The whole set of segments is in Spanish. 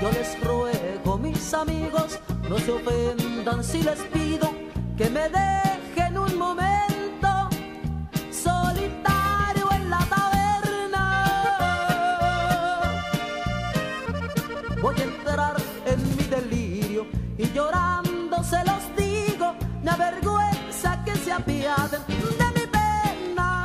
Yo les ruego, mis amigos, no se ofendan si les pido que me dejen un momento solitario en la taberna. Voy a entrar en mi delirio y llorando se los digo, me avergüenza que se apiaden de mi pena.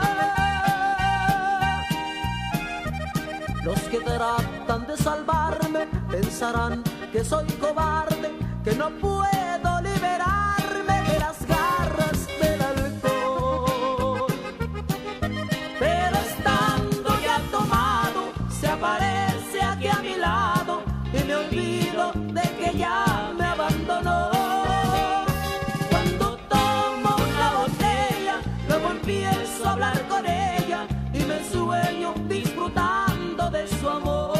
Los que tratan de salvarme pensarán que soy cobarde, que no puedo liberarme de las garras del alcohol. Pero estando ya tomado, se aparece aquí a mi lado y me olvido de que ya me abandonó. Cuando tomo una botella, luego empiezo a hablar con ella y me sueño disfrutando de su amor.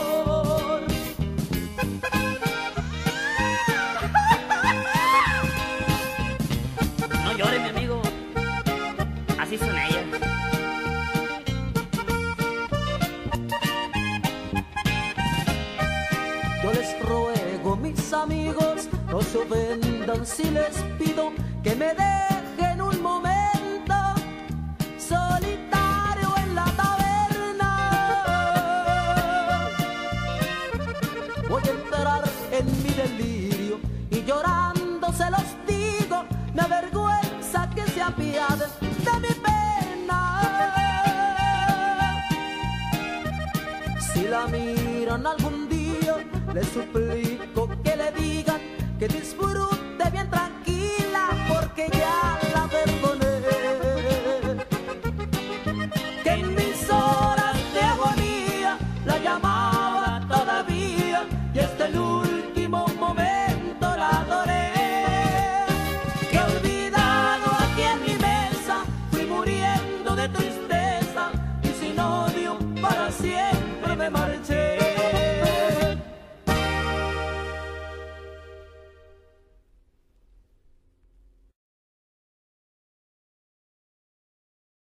No llores, mi amigo, así son ellas. Yo les ruego, mis amigos, no se ofendan si les pido que me dejen un momento solitario en la taberna. Voy a entrar en mi delirio y llorando se los digo, me avergüenza que se apiaden de mi pena. Si la miran algún día, les suplico que le digan que disfruten